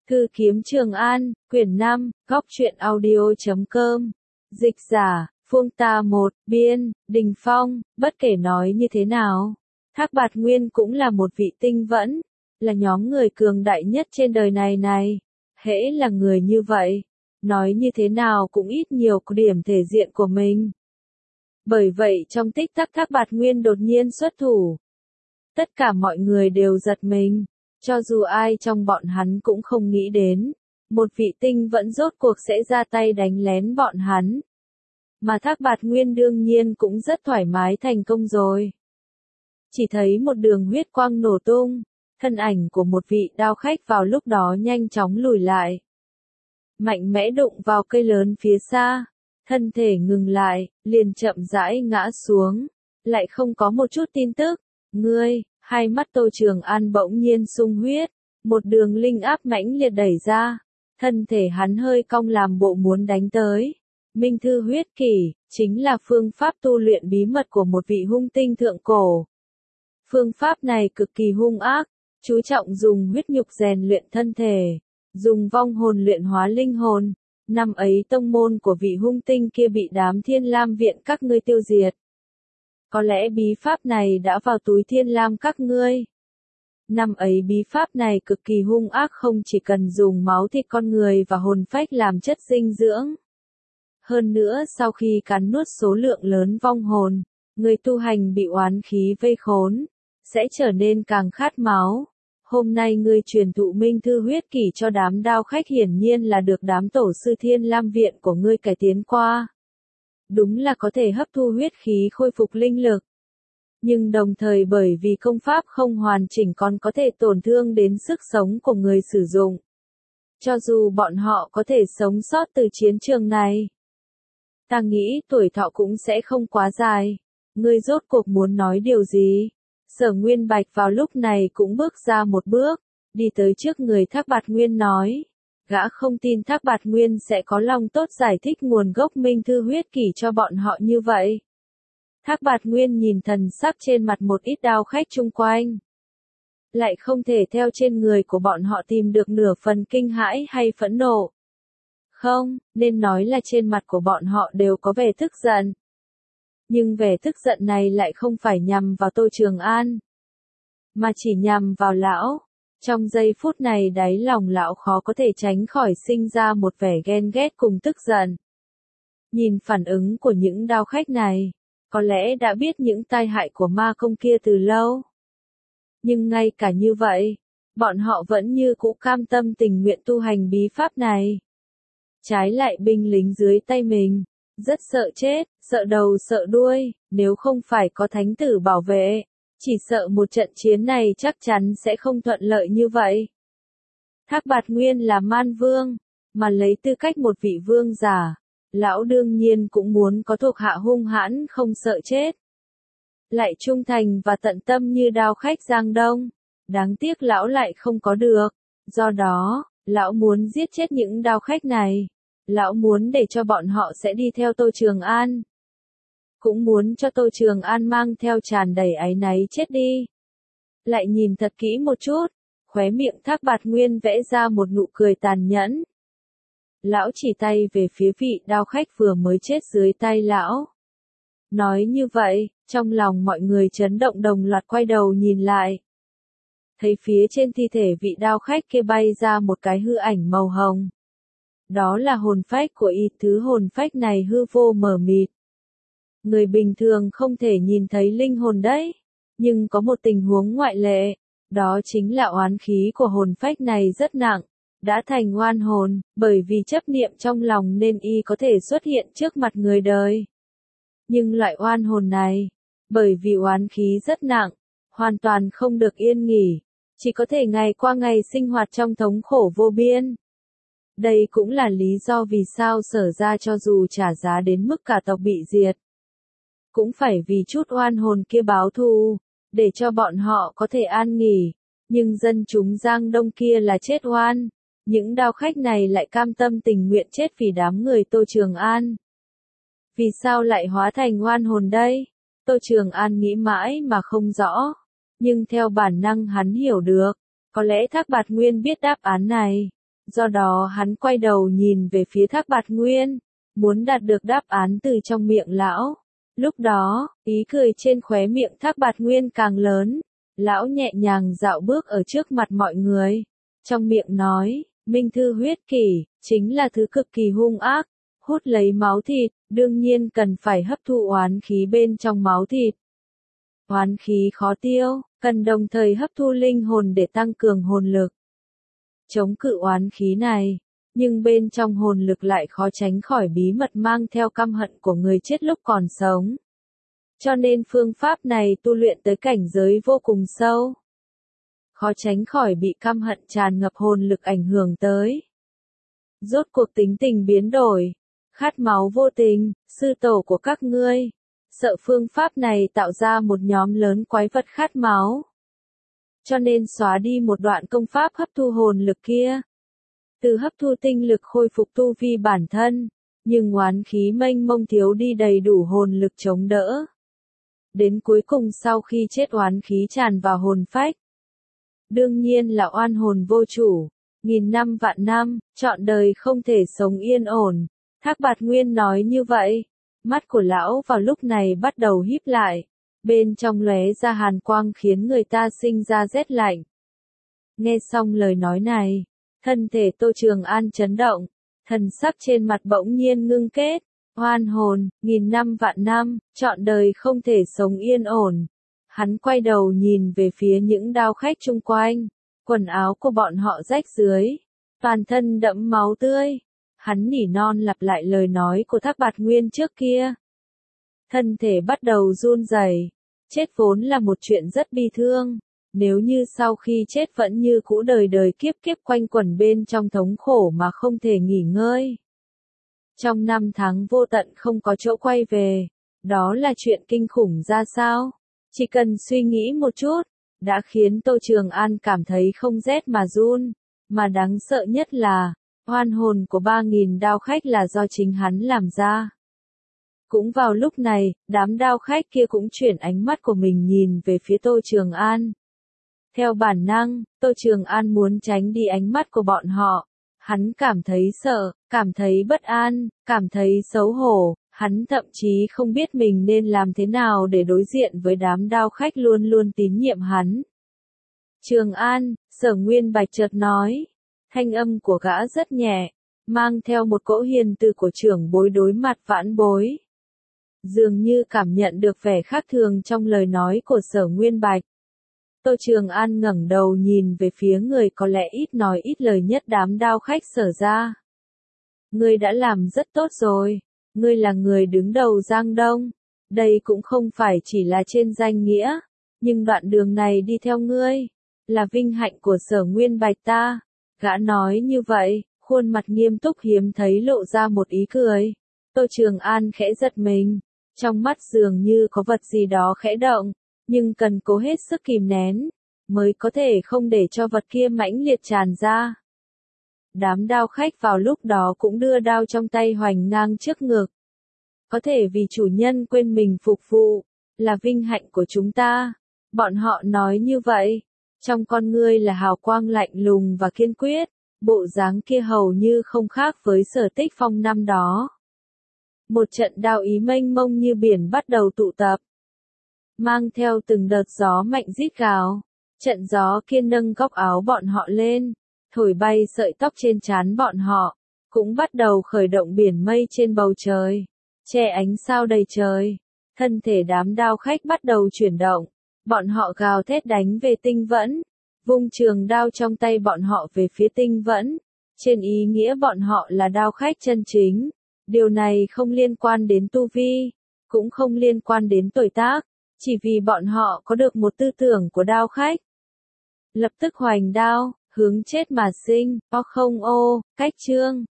Thư kiếm Trường An, quyển 5, góc truyện audio.com. Dịch giả, Phương Tà một, biên, Đình Phong. Bất kể nói như thế nào, Thác Bạt Nguyên cũng là một vị tinh vẫn, là nhóm người cường đại nhất trên đời này. Hễ là người như vậy, nói như thế nào cũng ít nhiều có điểm thể diện của mình. Bởi vậy trong tích tắc Thác Bạt Nguyên đột nhiên xuất thủ. Tất cả mọi người đều giật mình. Cho dù ai trong bọn hắn cũng không nghĩ đến, một vị tinh vẫn rốt cuộc sẽ ra tay đánh lén bọn hắn. Mà Thác Bạt Nguyên đương nhiên cũng rất thoải mái thành công rồi. Chỉ thấy một đường huyết quang nổ tung, thân ảnh của một vị đao khách vào lúc đó nhanh chóng lùi lại. Mạnh mẽ đụng vào cây lớn phía xa, thân thể ngừng lại, liền chậm rãi ngã xuống, lại không có một chút tin tức. Ngươi! Hai mắt Tô Trường An bỗng nhiên sung huyết, một đường linh áp mãnh liệt đẩy ra, thân thể hắn hơi cong làm bộ muốn đánh tới. Minh thư huyết kỷ, chính là phương pháp tu luyện bí mật của một vị hung tinh thượng cổ. Phương pháp này cực kỳ hung ác, chú trọng dùng huyết nhục rèn luyện thân thể, dùng vong hồn luyện hóa linh hồn. Năm ấy tông môn của vị hung tinh kia bị đám Thiên Lam viện các ngươi tiêu diệt. Có lẽ bí pháp này đã vào túi Thiên Lam các ngươi. Năm ấy bí pháp này cực kỳ hung ác, không chỉ cần dùng máu thịt con người và hồn phách làm chất dinh dưỡng. Hơn nữa sau khi cắn nuốt số lượng lớn vong hồn, người tu hành bị oán khí vây khốn, sẽ trở nên càng khát máu. Hôm nay ngươi truyền thụ minh thư huyết kỷ cho đám đao khách hiển nhiên là được đám tổ sư Thiên Lam viện của ngươi cải tiến qua. Đúng là có thể hấp thu huyết khí khôi phục linh lực. Nhưng đồng thời bởi vì công pháp không hoàn chỉnh còn có thể tổn thương đến sức sống của người sử dụng. Cho dù bọn họ có thể sống sót từ chiến trường này, ta nghĩ tuổi thọ cũng sẽ không quá dài. Ngươi rốt cuộc muốn nói điều gì? Sở Nguyên Bạch vào lúc này cũng bước ra một bước, đi tới trước người Thác Bạt Nguyên nói. Gã không tin Thác Bạt Nguyên sẽ có lòng tốt giải thích nguồn gốc minh thư huyết kỷ cho bọn họ như vậy. Thác Bạt Nguyên nhìn thần sắc trên mặt một ít đao khách chung quanh. Lại không thể theo trên người của bọn họ tìm được nửa phần kinh hãi hay phẫn nộ. Không, nên nói là trên mặt của bọn họ đều có vẻ tức giận. Nhưng vẻ tức giận này lại không phải nhằm vào Tô Trường An, mà chỉ nhằm vào lão. Trong giây phút này đáy lòng lão khó có thể tránh khỏi sinh ra một vẻ ghen ghét cùng tức giận. Nhìn phản ứng của những đao khách này, có lẽ đã biết những tai hại của ma công kia từ lâu. Nhưng ngay cả như vậy, bọn họ vẫn như cũ cam tâm tình nguyện tu hành bí pháp này. Trái lại binh lính dưới tay mình, rất sợ chết, sợ đầu sợ đuôi, nếu không phải có thánh tử bảo vệ. Chỉ sợ một trận chiến này chắc chắn sẽ không thuận lợi như vậy. Thác Bạt Nguyên là man vương, mà lấy tư cách một vị vương giả, lão đương nhiên cũng muốn có thuộc hạ hung hãn không sợ chết. Lại trung thành và tận tâm như đao khách Giang Đông, đáng tiếc lão lại không có được. Do đó, lão muốn giết chết những đao khách này. Lão muốn để cho bọn họ sẽ đi theo Tô Trường An. Cũng muốn cho Tô Trường An mang theo tràn đầy áy náy chết đi. Lại nhìn thật kỹ một chút, khóe miệng Thác Bạt Nguyên vẽ ra một nụ cười tàn nhẫn. Lão chỉ tay về phía vị đao khách vừa mới chết dưới tay lão. Nói như vậy, trong lòng mọi người chấn động đồng loạt quay đầu nhìn lại. Thấy phía trên thi thể vị đao khách kia bay ra một cái hư ảnh màu hồng. Đó là hồn phách của y, thứ hồn phách này hư vô mờ mịt. Người bình thường không thể nhìn thấy linh hồn đấy, nhưng có một tình huống ngoại lệ, đó chính là oán khí của hồn phách này rất nặng, đã thành oan hồn, bởi vì chấp niệm trong lòng nên y có thể xuất hiện trước mặt người đời. Nhưng loại oan hồn này, bởi vì oán khí rất nặng, hoàn toàn không được yên nghỉ, chỉ có thể ngày qua ngày sinh hoạt trong thống khổ vô biên. Đây cũng là lý do vì sao Sở gia cho dù trả giá đến mức cả tộc bị diệt, cũng phải vì chút oan hồn kia báo thù, để cho bọn họ có thể an nghỉ. Nhưng dân chúng Giang Đông kia là chết oan, những đao khách này lại cam tâm tình nguyện chết vì đám người Tô Trường An. Vì sao lại hóa thành oan hồn đây? Tô Trường An nghĩ mãi mà không rõ, nhưng theo bản năng hắn hiểu được, có lẽ Thác Bạt Nguyên biết đáp án này. Do đó hắn quay đầu nhìn về phía Thác Bạt Nguyên, muốn đạt được đáp án từ trong miệng lão. Lúc đó, ý cười trên khóe miệng Thác Bạt Nguyên càng lớn, lão nhẹ nhàng dạo bước ở trước mặt mọi người, trong miệng nói, Minh Thư huyết kỷ, chính là thứ cực kỳ hung ác, hút lấy máu thịt, đương nhiên cần phải hấp thụ oán khí bên trong máu thịt. Oán khí khó tiêu, cần đồng thời hấp thu linh hồn để tăng cường hồn lực. Chống cự oán khí này, nhưng bên trong hồn lực lại khó tránh khỏi bí mật mang theo căm hận của người chết lúc còn sống. Cho nên phương pháp này tu luyện tới cảnh giới vô cùng sâu. Khó tránh khỏi bị căm hận tràn ngập hồn lực ảnh hưởng tới. Rốt cuộc tính tình biến đổi, khát máu vô tình, sư tổ của các ngươi, sợ phương pháp này tạo ra một nhóm lớn quái vật khát máu. Cho nên xóa đi một đoạn công pháp hấp thu hồn lực kia. Từ hấp thu tinh lực khôi phục tu vi bản thân, nhưng oán khí mênh mông thiếu đi đầy đủ hồn lực chống đỡ. Đến cuối cùng sau khi chết oán khí tràn vào hồn phách. Đương nhiên là oan hồn vô chủ, nghìn năm vạn năm, trọn đời không thể sống yên ổn. Thác Bạt Nguyên nói như vậy, mắt của lão vào lúc này bắt đầu híp lại, bên trong lóe ra hàn quang khiến người ta sinh ra rét lạnh. Nghe xong lời nói này, thân thể Tô Trường An chấn động, thần sắc trên mặt bỗng nhiên ngưng kết, oan hồn, nghìn năm vạn năm, trọn đời không thể sống yên ổn. Hắn quay đầu nhìn về phía những đao khách chung quanh, quần áo của bọn họ rách rưới, toàn thân đẫm máu tươi. Hắn nỉ non lặp lại lời nói của Thác Bạt Nguyên trước kia. Thân thể bắt đầu run rẩy, chết vốn là một chuyện rất bi thương, nếu như sau khi chết vẫn như cũ đời đời kiếp kiếp quanh quẩn bên trong thống khổ mà không thể nghỉ ngơi. Trong năm tháng vô tận không có chỗ quay về, đó là chuyện kinh khủng ra sao? Chỉ cần suy nghĩ một chút, đã khiến Tô Trường An cảm thấy không rét mà run, mà đáng sợ nhất là, oan hồn của 3.000 đao khách là do chính hắn làm ra. Cũng vào lúc này, đám đao khách kia cũng chuyển ánh mắt của mình nhìn về phía Tô Trường An. Theo bản năng, Tô Trường An muốn tránh đi ánh mắt của bọn họ. Hắn cảm thấy sợ, cảm thấy bất an, cảm thấy xấu hổ, hắn thậm chí không biết mình nên làm thế nào để đối diện với đám đao khách luôn luôn tín nhiệm hắn. Trường An, Sở Nguyên Bạch chợt nói, thanh âm của gã rất nhẹ, mang theo một cỗ hiền từ của trưởng bối đối mặt vãn bối. Dường như cảm nhận được vẻ khác thường trong lời nói của Sở Nguyên Bạch. Tô Trường An ngẩng đầu nhìn về phía người có lẽ ít nói ít lời nhất đám đao khách Sở ra. Ngươi đã làm rất tốt rồi, ngươi là người đứng đầu Giang Đông, đây cũng không phải chỉ là trên danh nghĩa, nhưng đoạn đường này đi theo ngươi, là vinh hạnh của Sở Nguyên Bạch ta. Gã nói như vậy, khuôn mặt nghiêm túc hiếm thấy lộ ra một ý cười. Tô Trường An khẽ giật mình, trong mắt dường như có vật gì đó khẽ động, nhưng cần cố hết sức kìm nén, mới có thể không để cho vật kia mãnh liệt tràn ra. Đám đao khách vào lúc đó cũng đưa đao trong tay hoành ngang trước ngực. Có thể vì chủ nhân quên mình phục vụ, là vinh hạnh của chúng ta. Bọn họ nói như vậy, trong con ngươi là hào quang lạnh lùng và kiên quyết, bộ dáng kia hầu như không khác với Sở Tích Phong năm đó. Một trận đao ý mênh mông như biển bắt đầu tụ tập, mang theo từng đợt gió mạnh rít gào. Trận gió kia nâng góc áo bọn họ lên, thổi bay sợi tóc trên trán bọn họ, cũng bắt đầu khởi động biển mây trên bầu trời, che ánh sao đầy trời. Thân thể đám đao khách bắt đầu chuyển động, bọn họ gào thét đánh về Tinh Vẫn, vung trường đao trong tay bọn họ về phía Tinh Vẫn. Trên ý nghĩa bọn họ là đao khách chân chính, điều này không liên quan đến tu vi, cũng không liên quan đến tuổi tác, chỉ vì bọn họ có được một tư tưởng của đao khách. Lập tức hoành đao, hướng chết mà sinh, cách chương.